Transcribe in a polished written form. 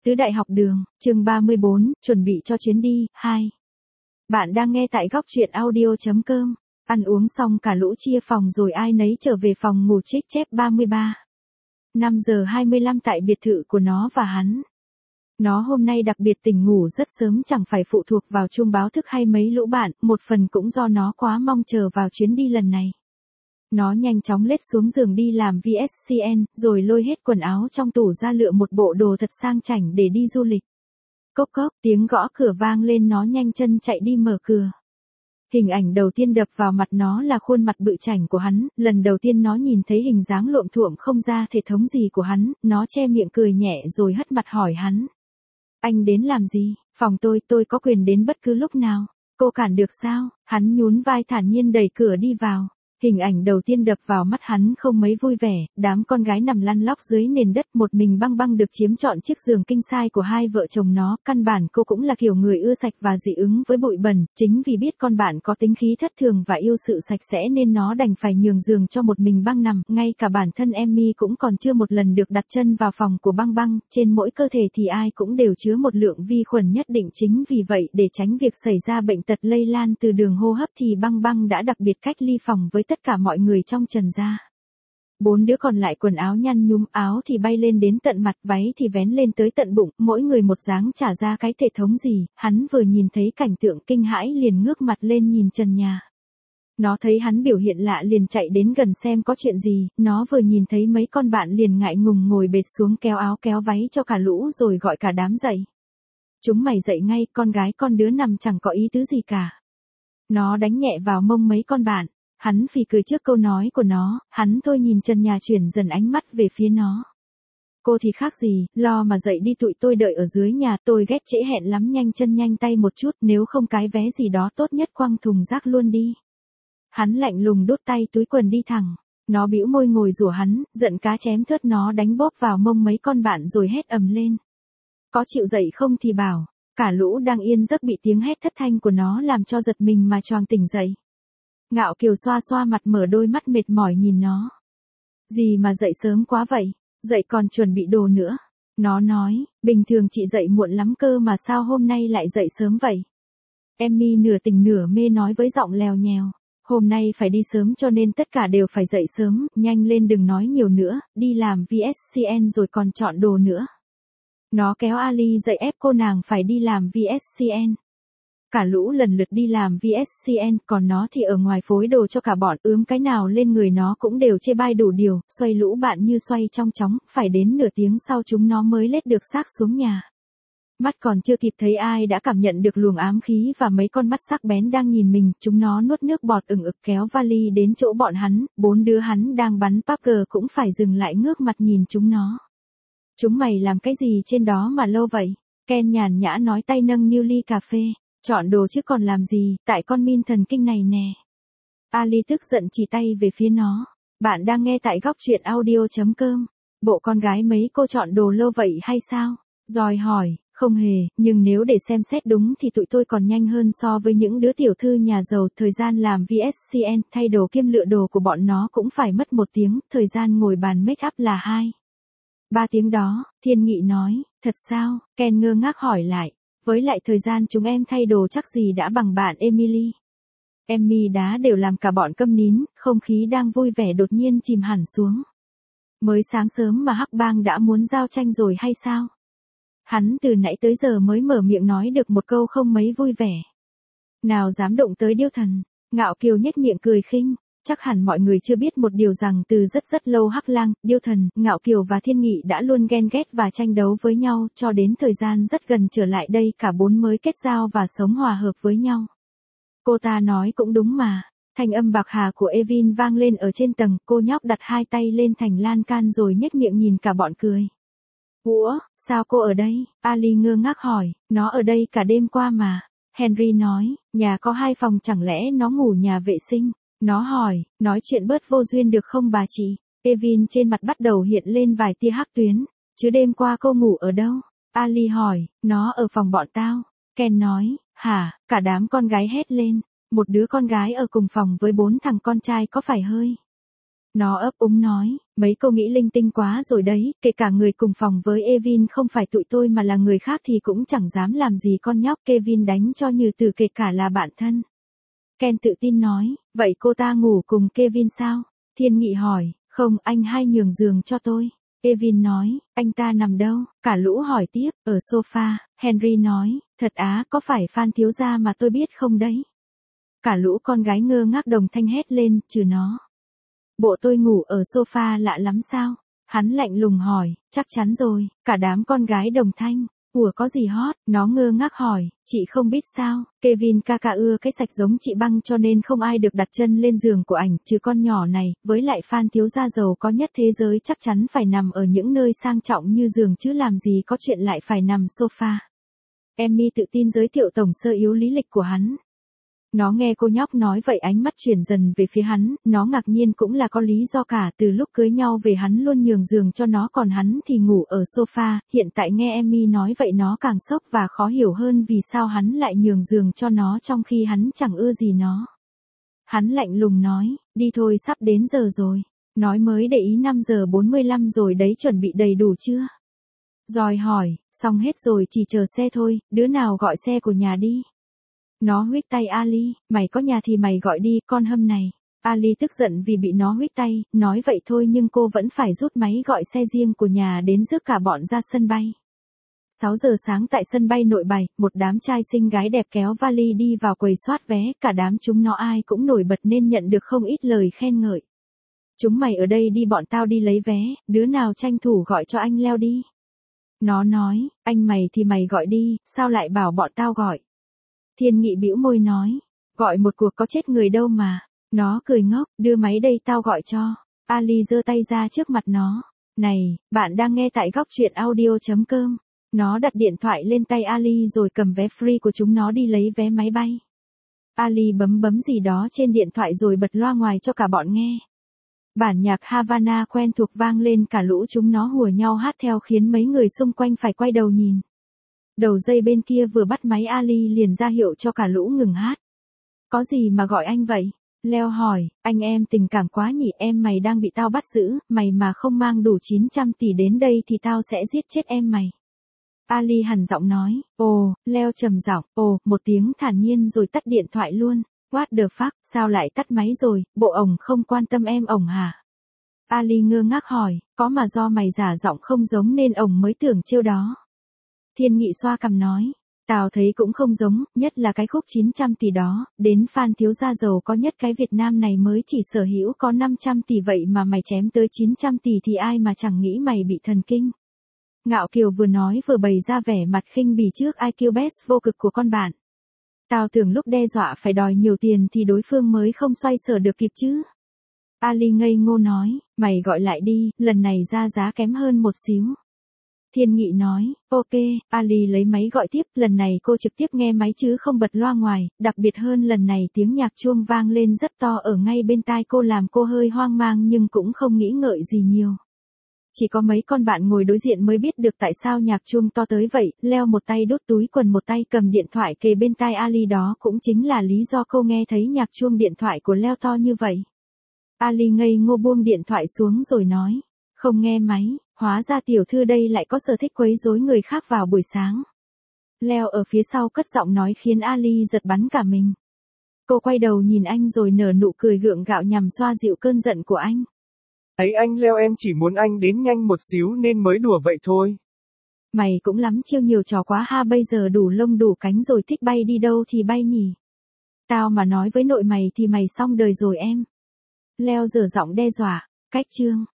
Tứ đại học đường, chương 34, chuẩn bị cho chuyến đi, 2. Bạn đang nghe tại góc truyện audio.com. Ăn uống xong cả lũ chia phòng rồi ai nấy trở về phòng ngủ trích chép 33. 5 giờ 25 tại biệt thự của nó và hắn. Nó hôm nay đặc biệt tỉnh ngủ rất sớm, chẳng phải phụ thuộc vào chuông báo thức hay mấy lũ bạn, một phần cũng do nó quá mong chờ vào chuyến đi lần này. Nó nhanh chóng lết xuống giường đi làm VSCN, rồi lôi hết quần áo trong tủ ra lựa một bộ đồ thật sang chảnh để đi du lịch. Cốc cốc, tiếng gõ cửa vang lên, nó nhanh chân chạy đi mở cửa. Hình ảnh đầu tiên đập vào mặt nó là khuôn mặt bự chảnh của hắn, lần đầu tiên nó nhìn thấy hình dáng lộm thuộm không ra thể thống gì của hắn, nó che miệng cười nhẹ rồi hất mặt hỏi hắn. Anh đến làm gì? Phòng tôi có quyền đến bất cứ lúc nào. Cô cản được sao? Hắn nhún vai thản nhiên đẩy cửa đi vào. Hình ảnh đầu tiên đập vào mắt hắn không mấy vui vẻ, đám con gái nằm lăn lóc dưới nền đất, một mình Băng Băng được chiếm trọn chiếc giường king size của hai vợ chồng nó. Căn bản cô cũng là kiểu người ưa sạch và dị ứng với bụi bẩn, chính vì biết con bạn có tính khí thất thường và yêu sự sạch sẽ nên nó đành phải nhường giường cho một mình Băng nằm. Ngay cả bản thân Emmy cũng còn chưa một lần được đặt chân vào phòng của Băng Băng, trên mỗi cơ thể thì ai cũng đều chứa một lượng vi khuẩn nhất định, chính vì vậy để tránh việc xảy ra bệnh tật lây lan từ đường hô hấp thì Băng Băng đã đặc biệt cách ly phòng với tất cả mọi người trong Trần gia. 4 đứa còn lại quần áo nhăn nhúm, áo thì bay lên đến tận mặt, váy thì vén lên tới tận bụng, mỗi người một dáng chả ra cái thể thống gì. Hắn vừa nhìn thấy cảnh tượng kinh hãi liền ngước mặt lên nhìn trần nhà. Nó thấy hắn biểu hiện lạ liền chạy đến gần xem có chuyện gì, nó vừa nhìn thấy mấy con bạn liền ngại ngùng ngồi bệt xuống kéo áo kéo váy cho cả lũ rồi gọi cả đám dậy. Chúng mày dậy ngay, con gái con đứa nằm chẳng có ý tứ gì cả. Nó đánh nhẹ vào mông mấy con bạn. Hắn phì cười trước câu nói của nó, hắn thôi nhìn trần nhà chuyển dần ánh mắt về phía nó. Cô thì khác gì, lo mà dậy đi, tụi tôi đợi ở dưới nhà, tôi ghét trễ hẹn lắm, nhanh chân nhanh tay một chút, nếu không cái vé gì đó tốt nhất quăng thùng rác luôn đi. Hắn lạnh lùng đút tay túi quần đi thẳng. Nó bĩu môi ngồi rủa hắn, giận cá chém thớt nó đánh bóp vào mông mấy con bạn rồi hét ầm lên. Có chịu dậy không thì bảo. Cả lũ đang yên giấc bị tiếng hét thất thanh của nó làm cho giật mình mà choàng tỉnh dậy. Ngạo Kiều xoa xoa mặt mở đôi mắt mệt mỏi nhìn nó. Gì mà dậy sớm quá vậy, dậy còn chuẩn bị đồ nữa. Nó nói, bình thường chị dậy muộn lắm cơ mà sao hôm nay lại dậy sớm vậy. Emmy nửa tỉnh nửa mê nói với giọng lèo nhèo. Hôm nay phải đi sớm cho nên tất cả đều phải dậy sớm, nhanh lên đừng nói nhiều nữa, đi làm VSCN rồi còn chọn đồ nữa. Nó kéo Ali dậy ép cô nàng phải đi làm VSCN. Cả lũ lần lượt đi làm VSCN, còn nó thì ở ngoài phối đồ cho cả bọn, ướm cái nào lên người nó cũng đều chê bai đủ điều, xoay lũ bạn như xoay trong chóng, phải đến nửa tiếng sau chúng nó mới lết được xác xuống nhà. Mắt còn chưa kịp thấy ai đã cảm nhận được luồng ám khí và mấy con mắt sắc bén đang nhìn mình, chúng nó nuốt nước bọt ừng ực kéo vali đến chỗ bọn hắn, 4 đứa hắn đang bắn Parker cũng phải dừng lại ngước mặt nhìn chúng nó. Chúng mày làm cái gì trên đó mà lâu vậy? Ken nhàn nhã nói tay nâng niu ly cà phê. Chọn đồ chứ còn làm gì, tại con min thần kinh này nè. Ali tức giận chỉ tay về phía nó. Bạn đang nghe tại góc truyện audio.com. Bộ con gái mấy cô chọn đồ lâu vậy hay sao? Rồi hỏi, không hề, nhưng nếu để xem xét đúng thì tụi tôi còn nhanh hơn so với những đứa tiểu thư nhà giàu. Thời gian làm VSCN, thay đồ kiêm lựa đồ của bọn nó cũng phải mất 1 tiếng, thời gian ngồi bàn make up là 2-3 tiếng đó. Thiên Nghị nói, thật sao? Ken ngơ ngác hỏi lại. Với lại thời gian chúng em thay đồ chắc gì đã bằng bạn Emily. Emmy đá đều làm cả bọn câm nín, không khí đang vui vẻ đột nhiên chìm hẳn xuống. Mới sáng sớm mà Hắc Bang đã muốn giao tranh rồi hay sao? Hắn từ nãy tới giờ mới mở miệng nói được một câu không mấy vui vẻ. Nào dám động tới Điêu Thần, Ngạo Kiều nhếch miệng cười khinh. Chắc hẳn mọi người chưa biết một điều rằng từ rất lâu Hắc Lang, Điêu Thần, Ngạo Kiều và Thiên Nghị đã luôn ghen ghét và tranh đấu với nhau, cho đến thời gian rất gần trở lại đây cả 4 mới kết giao và sống hòa hợp với nhau. Cô ta nói cũng đúng mà. Thanh âm bạc hà của Evin vang lên ở trên tầng, cô nhóc đặt 2 tay lên thành lan can rồi nhếch miệng nhìn cả bọn cười. Ủa, sao cô ở đây? Ali ngơ ngác hỏi, nó ở đây cả đêm qua mà. Henry nói, nhà có 2 phòng chẳng lẽ nó ngủ nhà vệ sinh? Nó hỏi, nói chuyện bớt vô duyên được không bà chị? Evin trên mặt bắt đầu hiện lên vài tia hắc tuyến. Chứ đêm qua cô ngủ ở đâu? Ali hỏi, nó ở phòng bọn tao. Ken nói, hả? Cả đám con gái hét lên. Một đứa con gái ở cùng phòng với 4 thằng con trai có phải hơi Nó ấp úng nói, mấy cô nghĩ linh tinh quá rồi đấy, kể cả người cùng phòng với Evin không phải tụi tôi mà là người khác thì cũng chẳng dám làm gì con nhóc. Kevin đánh cho như từ kể cả là bạn thân. Ken tự tin nói, vậy cô ta ngủ cùng Kevin sao? Thiên Nghị hỏi, không, anh hay nhường giường cho tôi. Kevin nói, anh ta nằm đâu? Cả lũ hỏi tiếp, ở sofa. Henry nói, thật á, có phải Phan thiếu gia mà tôi biết không đấy? Cả lũ con gái ngơ ngác đồng thanh hét lên, trừ nó. Bộ tôi ngủ ở sofa lạ lắm sao? Hắn lạnh lùng hỏi, chắc chắn rồi. Cả đám con gái đồng thanh. Ủa có gì hot? Nó ngơ ngác hỏi, chị không biết sao? Kevin ca ca ưa cái sạch giống chị Băng cho nên không ai được đặt chân lên giường của ảnh trừ con nhỏ này. Với lại Phan thiếu gia giàu có nhất thế giới chắc chắn phải nằm ở những nơi sang trọng như giường chứ làm gì có chuyện lại phải nằm sofa. Emmy tự tin giới thiệu tổng sơ yếu lý lịch của hắn. Nó nghe cô nhóc nói vậy ánh mắt chuyển dần về phía hắn, nó ngạc nhiên cũng là có lý do cả, từ lúc cưới nhau về hắn luôn nhường giường cho nó còn hắn thì ngủ ở sofa, hiện tại nghe Emmy nói vậy nó càng sốc và khó hiểu hơn vì sao hắn lại nhường giường cho nó trong khi hắn chẳng ưa gì nó. Hắn lạnh lùng nói, đi thôi sắp đến giờ rồi. Nói mới để ý 5 giờ 45 rồi đấy, chuẩn bị đầy đủ chưa? Rồi hỏi, xong hết rồi chỉ chờ xe thôi, đứa nào gọi xe của nhà đi. Nó huých tay Ali, mày có nhà thì mày gọi đi, con hâm này. Ali tức giận vì bị nó huých tay, nói vậy thôi nhưng cô vẫn phải rút máy gọi xe riêng của nhà đến rước cả bọn ra sân bay. 6 giờ sáng tại sân bay Nội Bài, một đám trai xinh gái đẹp kéo vali đi vào quầy soát vé, cả đám chúng nó ai cũng nổi bật nên nhận được không ít lời khen ngợi. Chúng mày ở đây đi, bọn tao đi lấy vé, đứa nào tranh thủ gọi cho anh Leo đi. Nó nói, anh mày thì mày gọi đi, sao lại bảo bọn tao gọi. Thiên Nghị bĩu môi nói, gọi một cuộc có chết người đâu mà. Nó cười ngốc, đưa máy đây tao gọi cho. Ali giơ tay ra trước mặt nó. Này, bạn đang nghe tại góc truyện audio.com. Nó đặt điện thoại lên tay Ali rồi cầm vé free của chúng nó đi lấy vé máy bay. Ali bấm gì đó trên điện thoại rồi bật loa ngoài cho cả bọn nghe. Bản nhạc Havana quen thuộc vang lên, cả lũ chúng nó hùa nhau hát theo khiến mấy người xung quanh phải quay đầu nhìn. Đầu dây bên kia vừa bắt máy Ali liền ra hiệu cho cả lũ ngừng hát. Có gì mà gọi anh vậy? Leo hỏi, anh em tình cảm quá nhỉ, em mày đang bị tao bắt giữ, mày mà không mang đủ 900 tỷ đến đây thì tao sẽ giết chết em mày. Ali hằn giọng nói, ồ, Leo trầm giọng, ồ, một tiếng thản nhiên rồi tắt điện thoại luôn. What the fuck, sao lại tắt máy rồi, bộ ổng không quan tâm em ổng hả? Ali ngơ ngác hỏi, có mà do mày giả giọng không giống nên ổng mới tưởng chiêu đó. Thiên Nghị xoa cằm nói, tao thấy cũng không giống, nhất là cái khúc 900 tỷ đó, đến Phan thiếu gia giàu có nhất cái Việt Nam này mới chỉ sở hữu có 500 tỷ vậy mà mày chém tới 900 tỷ thì ai mà chẳng nghĩ mày bị thần kinh. Ngạo Kiều vừa nói vừa bày ra vẻ mặt khinh bỉ trước IQ best vô cực của con bạn. Tao tưởng lúc đe dọa phải đòi nhiều tiền thì đối phương mới không xoay sở được kịp chứ. Ali ngây ngô nói, mày gọi lại đi, lần này ra giá kém hơn một xíu. Thiên Nghị nói, ok, Ali lấy máy gọi tiếp, lần này cô trực tiếp nghe máy chứ không bật loa ngoài, đặc biệt hơn lần này tiếng nhạc chuông vang lên rất to ở ngay bên tai cô làm cô hơi hoang mang nhưng cũng không nghĩ ngợi gì nhiều. Chỉ có mấy con bạn ngồi đối diện mới biết được tại sao nhạc chuông to tới vậy, Leo một tay đút túi quần một tay cầm điện thoại kề bên tai Ali, đó cũng chính là lý do cô nghe thấy nhạc chuông điện thoại của Leo to như vậy. Ali ngây ngô buông điện thoại xuống rồi nói, không nghe máy, hóa ra tiểu thư đây lại có sở thích quấy rối người khác vào buổi sáng. Leo ở phía sau cất giọng nói khiến Ali giật bắn cả mình. Cô quay đầu nhìn anh rồi nở nụ cười gượng gạo nhằm xoa dịu cơn giận của anh. Ấy anh Leo, em chỉ muốn anh đến nhanh một xíu nên mới đùa vậy thôi. Mày cũng lắm chiêu nhiều trò quá ha, bây giờ đủ lông đủ cánh rồi, thích bay đi đâu thì bay nhỉ. Tao mà nói với nội mày thì mày xong đời rồi em. Leo giở giọng đe dọa, cách chương.